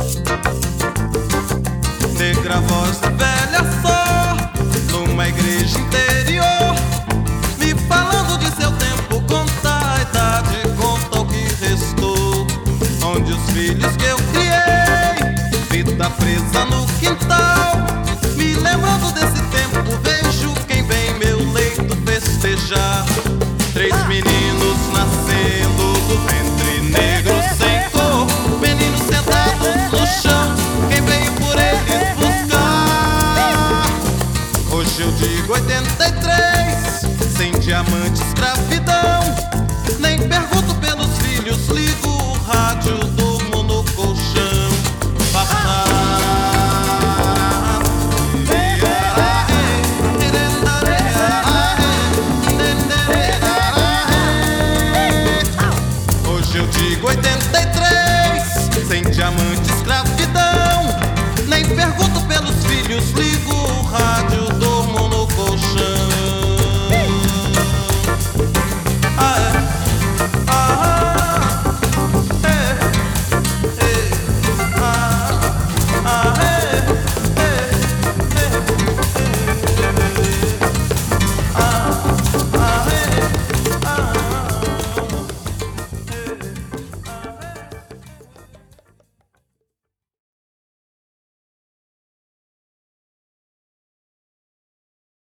Negra voz velha só, numa igreja interior, me falando de seu tempo, conta a idade, conta o que restou. Onde os filhos que eu criei, vida presa no quintal. Me lembrando desse tempo, vejo quem vem meu leito festejar. 3 meninos nascendo do ventre negro sem cor, meninos sentados no chão, quem veio por eles buscar. Hoje eu digo 83, sem diamante, escravidão. Nem pergunto pelos filhos, ligo o rádio, durmo no colchão. Hoje eu digo 83, sem diamante, escravidão.